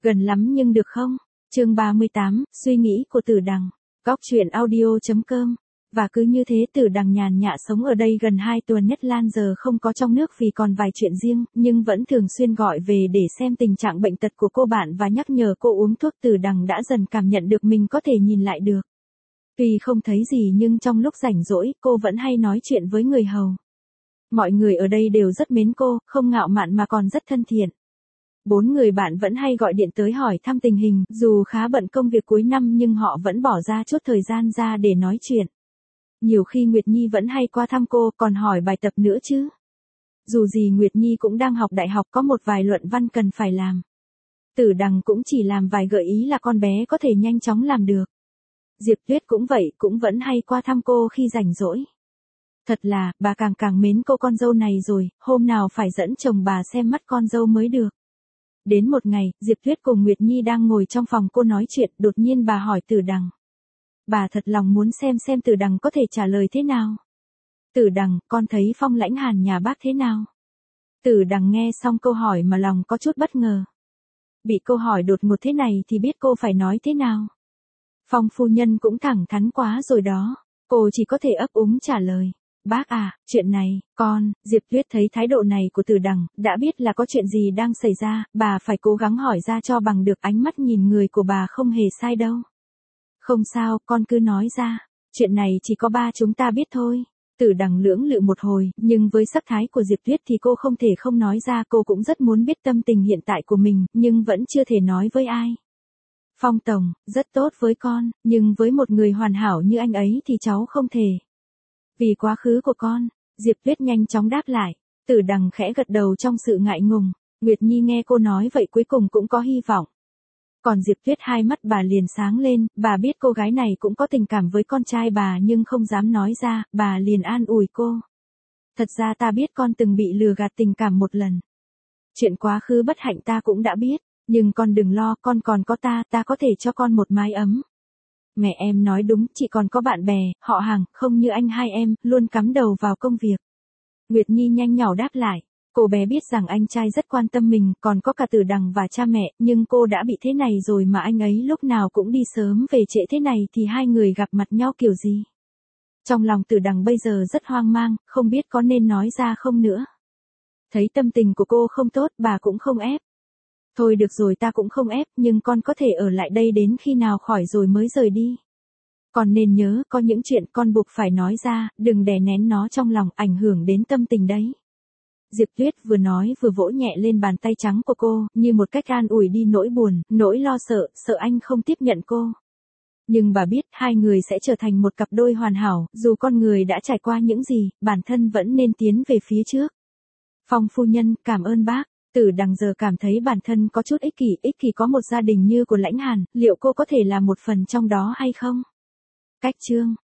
Gần lắm nhưng được không? Chương 38, suy nghĩ của Tử Đằng. Góc truyện audio.com. Và cứ như thế Tử Đằng nhàn nhã sống ở đây gần 2 tuần. Nhất Lan giờ không có trong nước vì còn vài chuyện riêng, nhưng vẫn thường xuyên gọi về để xem tình trạng bệnh tật của cô bạn và nhắc nhở cô uống thuốc. Tử Đằng đã dần cảm nhận được mình có thể nhìn lại được. Tuy không thấy gì nhưng trong lúc rảnh rỗi, cô vẫn hay nói chuyện với người hầu. Mọi người ở đây đều rất mến cô, không ngạo mạn mà còn rất thân thiện. 4 người bạn vẫn hay gọi điện tới hỏi thăm tình hình, dù khá bận công việc cuối năm nhưng họ vẫn bỏ ra chút thời gian ra để nói chuyện. Nhiều khi Nguyệt Nhi vẫn hay qua thăm cô, còn hỏi bài tập nữa chứ. Dù gì Nguyệt Nhi cũng đang học đại học, có một vài luận văn cần phải làm. Tử Đằng cũng chỉ làm vài gợi ý là con bé có thể nhanh chóng làm được. Diệp Tuyết cũng vậy, cũng vẫn hay qua thăm cô khi rảnh rỗi. Thật là, bà càng mến cô con dâu này rồi, hôm nào phải dẫn chồng bà xem mắt con dâu mới được. Đến một ngày, Diệp Tuyết cùng Nguyệt Nhi đang ngồi trong phòng cô nói chuyện, đột nhiên bà hỏi Tử Đằng. Bà thật lòng muốn xem Tử Đằng có thể trả lời thế nào. Tử Đằng, con thấy Phong Lãnh Hàn nhà bác thế nào? Tử Đằng nghe xong câu hỏi mà lòng có chút bất ngờ. Bị câu hỏi đột ngột thế này thì biết cô phải nói thế nào. Phong phu nhân cũng thẳng thắn quá rồi đó. Cô chỉ có thể ấp úng trả lời. Bác à, chuyện này, Diệp Tuyết thấy thái độ này của Tử Đằng, đã biết là có chuyện gì đang xảy ra, bà phải cố gắng hỏi ra cho bằng được. Ánh mắt nhìn người của bà không hề sai đâu. Không sao, con cứ nói ra, chuyện này chỉ có ba chúng ta biết thôi. Tử Đằng lưỡng lự một hồi, nhưng với sắc thái của Diệp Tuyết thì cô không thể không nói ra. Cô cũng rất muốn biết tâm tình hiện tại của mình, nhưng vẫn chưa thể nói với ai. Phong tổng, rất tốt với con, nhưng với một người hoàn hảo như anh ấy thì cháu không thể. Vì quá khứ của con, Diệp Tuyết nhanh chóng đáp lại. Tử Đằng khẽ gật đầu trong sự ngại ngùng. Nguyệt Nhi nghe cô nói vậy cuối cùng cũng có hy vọng. Còn Diệp Tuyết hai mắt bà liền sáng lên, bà biết cô gái này cũng có tình cảm với con trai bà nhưng không dám nói ra, bà liền an ủi cô. Thật ra ta biết con từng bị lừa gạt tình cảm một lần. Chuyện quá khứ bất hạnh ta cũng đã biết, nhưng con đừng lo, con còn có ta có thể cho con một mái ấm. Mẹ em nói đúng, chị còn có bạn bè, họ hàng, không như anh hai em, luôn cắm đầu vào công việc. Nguyệt Nhi nhanh nhỏ đáp lại. Cô bé biết rằng anh trai rất quan tâm mình, còn có cả Tử Đằng và cha mẹ, nhưng cô đã bị thế này rồi mà anh ấy lúc nào cũng đi sớm về trễ thế này thì hai người gặp mặt nhau kiểu gì? Trong lòng Tử Đằng bây giờ rất hoang mang, không biết có nên nói ra không nữa. Thấy tâm tình của cô không tốt, bà cũng không ép. Thôi được rồi, ta cũng không ép, nhưng con có thể ở lại đây đến khi nào khỏi rồi mới rời đi. Con nên nhớ, có những chuyện con buộc phải nói ra, đừng đè nén nó trong lòng, ảnh hưởng đến tâm tình đấy. Diệp Tuyết vừa nói vừa vỗ nhẹ lên bàn tay trắng của cô, như một cách an ủi đi nỗi buồn, nỗi lo sợ anh không tiếp nhận cô. Nhưng bà biết hai người sẽ trở thành một cặp đôi hoàn hảo, dù con người đã trải qua những gì, bản thân vẫn nên tiến về phía trước. Phong phu nhân, cảm ơn bác. Tử Đằng giờ cảm thấy bản thân có chút ích kỷ có một gia đình như của Lãnh Hàn, liệu cô có thể là một phần trong đó hay không? Cách chương